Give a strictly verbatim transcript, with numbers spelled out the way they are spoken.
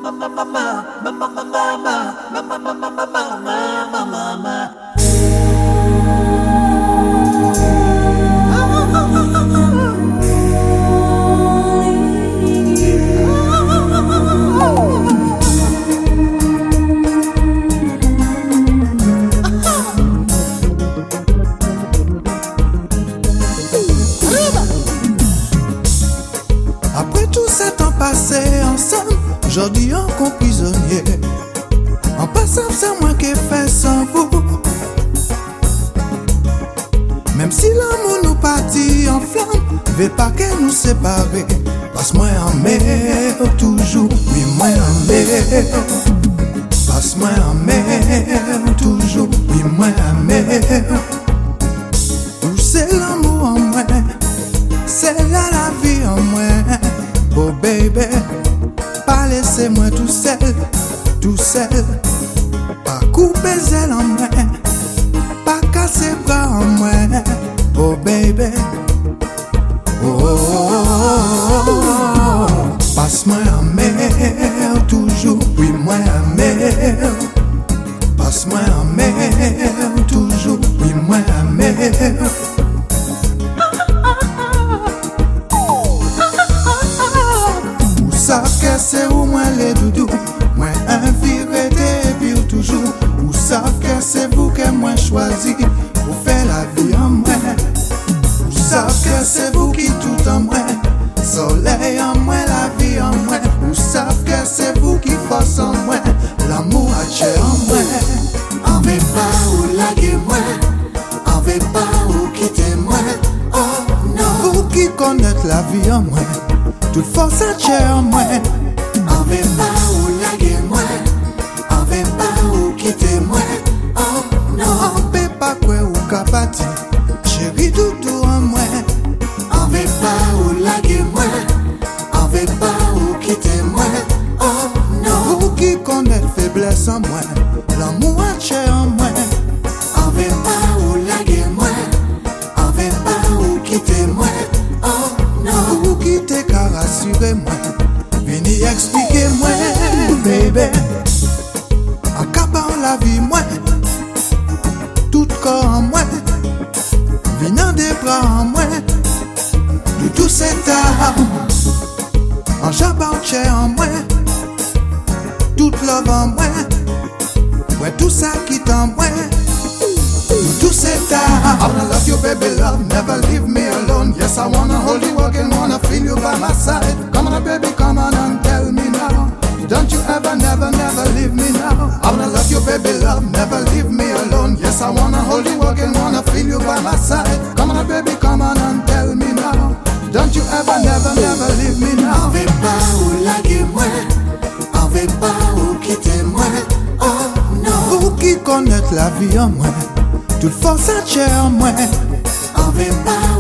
Après tout ce temps passé ensemble, aujourd'hui on compte prisonnier. En passant, c'est moi qui fais sans vous. Même si l'amour nous partit en flamme, veut pas que nous séparer. Passe-moi en mer toujours, oui moi en mer. Passe-moi en mer toujours, oui moi en mer. Où c'est l'amour en moi, c'est là la vie en moi. Oh baby, pas laisser moi tout seul, tout seul. Pas couper zèle en moi, pas casser bras en moi. Oh baby, oh, oh, oh, oh. Passe-moi en mer toujours, oui moi en mer. Passe-moi en mer toujours, oui moi en mer. Savent que c'est où moi les doudous, moi inviré depuis toujours. Vous savez que c'est vous que moi choisi pour faire la vie en moi. Vous savez que c'est vous qui tout en moi, soleil en moi, la vie en moi. Vous savez que c'est vous qui force en moi, l'amour a tué en moi. On veut pas ou laguer moi, on veut pas ou quitter moi. Oh non, Vous qui connaissez la vie en moi, toute force a tué en moi. on veut pas ou laguer moi, on veut pas ou quitter moi. Oh non, On peut pas quoi ou capati, chérie doudou en moi. on veut pas ou laguer moi, on veut pas ou quitter moi. Oh non, Vous qui connaissez faiblesse en moi, l'amour a tué en moi. on veut pas ou laguer moi, on veut pas ou quitter moi. Oh non, Vous qui t'es qu'à rassurer moi, venez expliquer moi, baby. En capant la vie moi, tout corps en moi, venant des bras en moi, de tout cet âme, en jabant en moi, toute love en moi, ouais tout ça qui t'en moi. To say that I wanna love you, baby, love, never leave me alone. Yes, I wanna hold you again, wanna feel you by my side. Come on, baby, come on and tell me now. Don't you ever, never, never leave me now. I wanna love you, baby, love, never leave me alone. Yes, I wanna hold you again, wanna feel you by my side. Come on, baby, come on and tell me now. Don't you ever, never, never leave me on now. veut pas ou laguer moi, on veut pas ou quitter moi. Oh non, Vous qui connaissez la vie en moi, toute force à tuer en moi. on veut pas